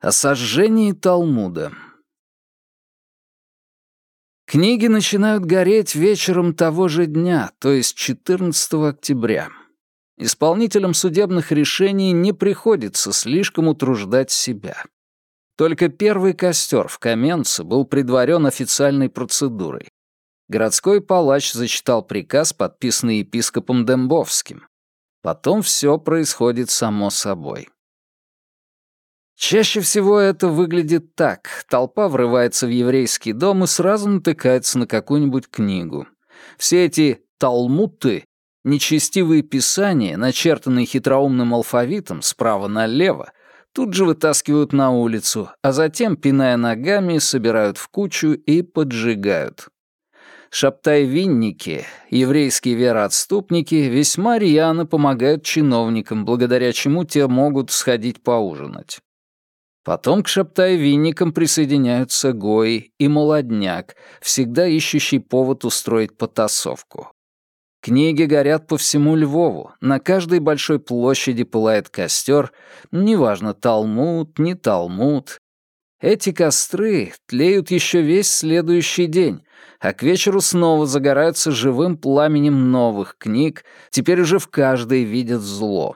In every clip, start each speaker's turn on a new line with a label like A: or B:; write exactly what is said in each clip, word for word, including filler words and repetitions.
A: О сожжении Талмуда. Книги начинают гореть вечером того же дня, то есть четырнадцатого октября. Исполнителям судебных решений не приходится слишком утруждать себя. Только первый костер в Каменце был предварен официальной процедурой. Городской палач зачитал приказ, подписанный епископом Дембовским. Потом все происходит само собой. Чаще всего это выглядит так. Толпа врывается в еврейский дом и сразу натыкается на какую-нибудь книгу. Все эти талмуды, нечестивые писания, начертанные хитроумным алфавитом справа налево, тут же вытаскивают на улицу, а затем, пиная ногами, собирают в кучу и поджигают. Шабтай-винники, еврейские вероотступники, весьма рьяно помогают чиновникам, благодаря чему те могут сходить поужинать. Потом к шабтай-винникам присоединяются гои и молодняк, всегда ищущий повод устроить потасовку. Книги горят по всему Львову, на каждой большой площади пылает костер, неважно, Талмуд, не Талмуд. Эти костры тлеют еще весь следующий день, а к вечеру снова загораются живым пламенем новых книг, теперь уже в каждой видят зло.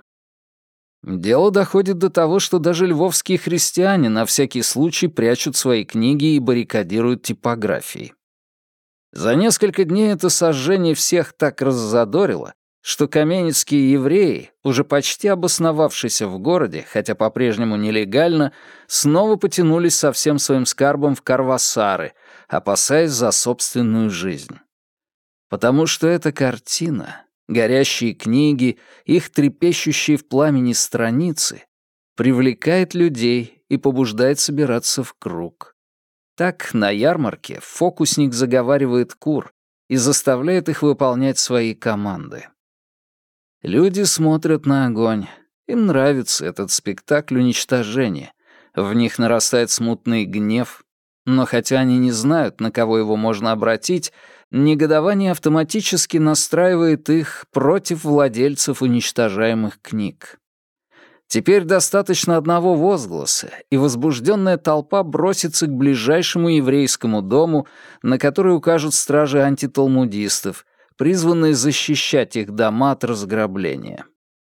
A: Дело доходит до того, что даже львовские христиане на всякий случай прячут свои книги и баррикадируют типографии. За несколько дней это сожжение всех так раззадорило, что каменецкие евреи, уже почти обосновавшиеся в городе, хотя по-прежнему нелегально, снова потянулись со всем своим скарбом в Карвасары, опасаясь за собственную жизнь. Потому что эта картина, горящие книги, их трепещущие в пламени страницы, привлекает людей и побуждает собираться в круг. Так на ярмарке фокусник заговаривает кур и заставляет их выполнять свои команды. Люди смотрят на огонь. Им нравится этот спектакль уничтожения. В них нарастает смутный гнев, но хотя они не знают, на кого его можно обратить, негодование автоматически настраивает их против владельцев уничтожаемых книг. Теперь достаточно одного возгласа, и возбужденная толпа бросится к ближайшему еврейскому дому, на который укажут стражи антиталмудистов, призванные защищать их дома от разграбления.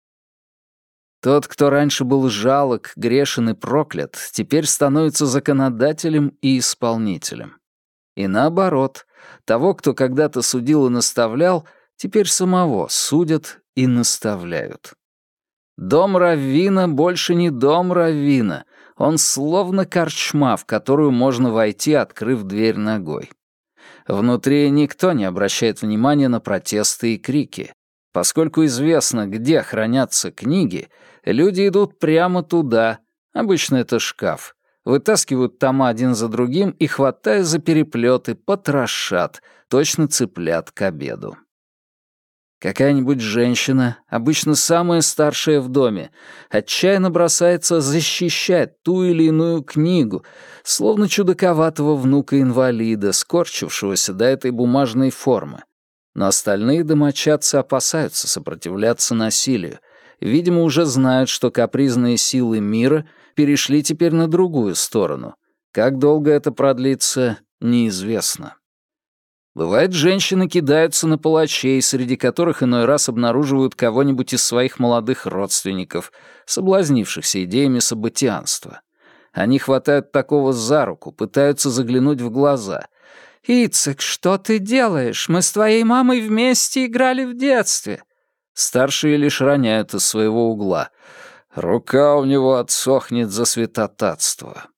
A: Тот, кто раньше был жалок, грешен и проклят, теперь становится законодателем и исполнителем. И наоборот, того, кто когда-то судил и наставлял, теперь самого судят и наставляют. Дом раввина больше не дом раввина, он словно корчма, в которую можно войти, открыв дверь ногой. Внутри никто не обращает внимания на протесты и крики. Поскольку известно, где хранятся книги, люди идут прямо туда, обычно это шкаф, вытаскивают тома один за другим и, хватая за переплеты, потрошат, точно цыплят к обеду. Какая-нибудь женщина, обычно самая старшая в доме, отчаянно бросается защищать ту или иную книгу, словно чудаковатого внука-инвалида, скорчившегося до этой бумажной формы. Но остальные домочадцы опасаются сопротивляться насилию, видимо, уже знают, что капризные силы мира перешли теперь на другую сторону. Как долго это продлится, неизвестно. Бывает, женщины кидаются на палачей, среди которых иной раз обнаруживают кого-нибудь из своих молодых родственников, соблазнившихся идеями событианства. Они хватают такого за руку, пытаются заглянуть в глаза. «Ицек, что ты делаешь? Мы с твоей мамой вместе играли в детстве». Старшие лишь роняют из своего угла. «Рука у него отсохнет за святотатство».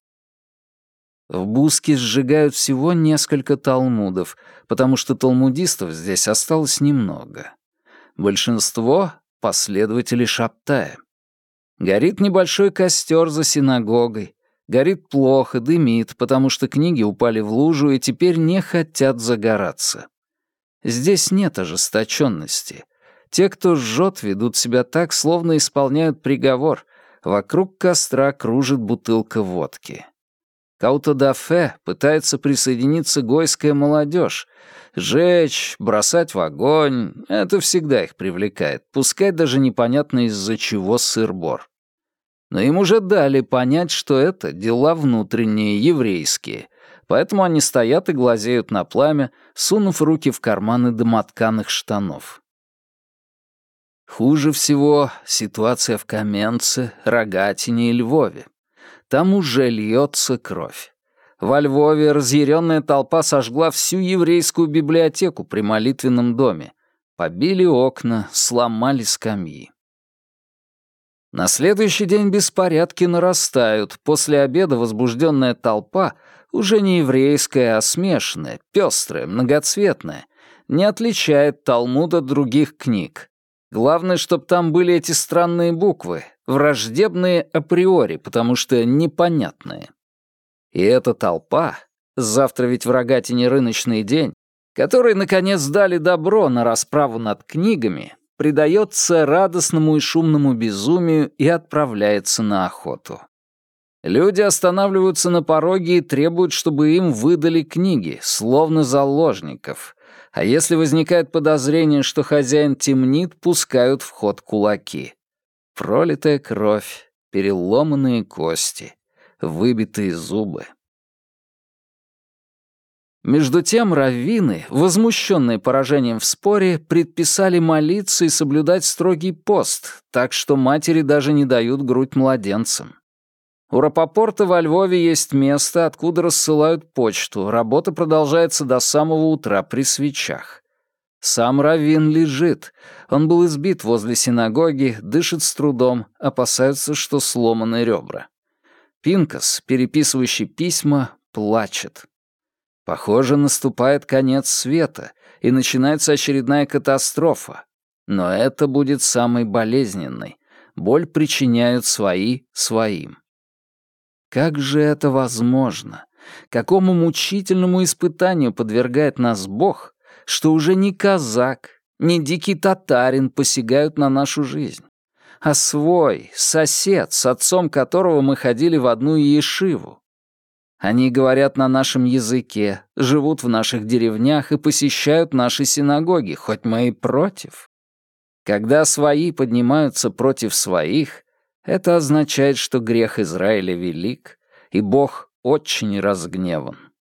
A: В Буске сжигают всего несколько талмудов, потому что талмудистов здесь осталось немного. Большинство — последователи Шабтая. Горит небольшой костер за синагогой. Горит плохо, дымит, потому что книги упали в лужу и теперь не хотят загораться. Здесь нет ожесточенности. Те, кто жжет, ведут себя так, словно исполняют приговор. Вокруг костра кружит бутылка водки. К аутодафе пытается присоединиться гойская молодежь. Жечь, бросать в огонь — это всегда их привлекает, пускай даже непонятно из-за чего сыр-бор. Но им уже дали понять, что это дела внутренние, еврейские, поэтому они стоят и глазеют на пламя, сунув руки в карманы домотканых штанов. Хуже всего ситуация в Каменце, Рогатине и Львове. Там уже льется кровь. Во Львове разъяренная толпа сожгла всю еврейскую библиотеку при молитвенном доме. Побили окна, сломали скамьи. На следующий день беспорядки нарастают. После обеда возбужденная толпа, уже не еврейская, а смешанная, пестрая, многоцветная, не отличает Талмуд от других книг. Главное, чтобы там были эти странные буквы, враждебные априори, потому что непонятные. И эта толпа, завтра ведь в Рогатине рыночный день, который, наконец, дали добро на расправу над книгами, предается радостному и шумному безумию и отправляется на охоту. Люди останавливаются на пороге и требуют, чтобы им выдали книги, словно заложников. А если возникает подозрение, что хозяин темнит, пускают в ход кулаки. Пролитая кровь, переломанные кости, выбитые зубы. Между тем раввины, возмущенные поражением в споре, предписали молиться и соблюдать строгий пост, так что матери даже не дают грудь младенцам. У Рапопорта во Львове есть место, откуда рассылают почту. Работа продолжается до самого утра при свечах. Сам раввин лежит. Он был избит возле синагоги, дышит с трудом, опасаются, что сломаны ребра. Пинкас, переписывающий письма, плачет. Похоже, наступает конец света, и начинается очередная катастрофа. Но это будет самой болезненной. Боль причиняют свои своим. Как же это возможно? Какому мучительному испытанию подвергает нас Бог, что уже не казак, не дикий татарин посягают на нашу жизнь, а свой, сосед, с отцом которого мы ходили в одну ешиву? Они говорят на нашем языке, живут в наших деревнях и посещают наши синагоги, хоть мы и против. Когда свои поднимаются против своих, это означает, что грех Израиля велик, и Бог очень разгневан.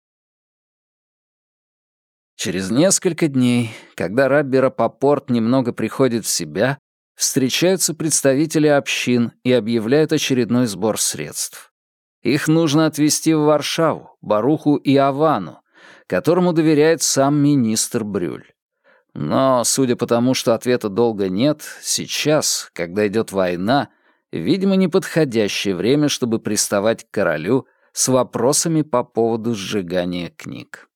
A: Через несколько дней, когда рабби Рапопорт немного приходит в себя, встречаются представители общин и объявляют очередной сбор средств. Их нужно отвезти в Варшаву, Баруху и Авану, которому доверяет сам министр Брюль. Но, судя по тому, что ответа долго нет, сейчас, когда идет война, видимо, неподходящее время, чтобы приставать к королю с вопросами по поводу сжигания книг.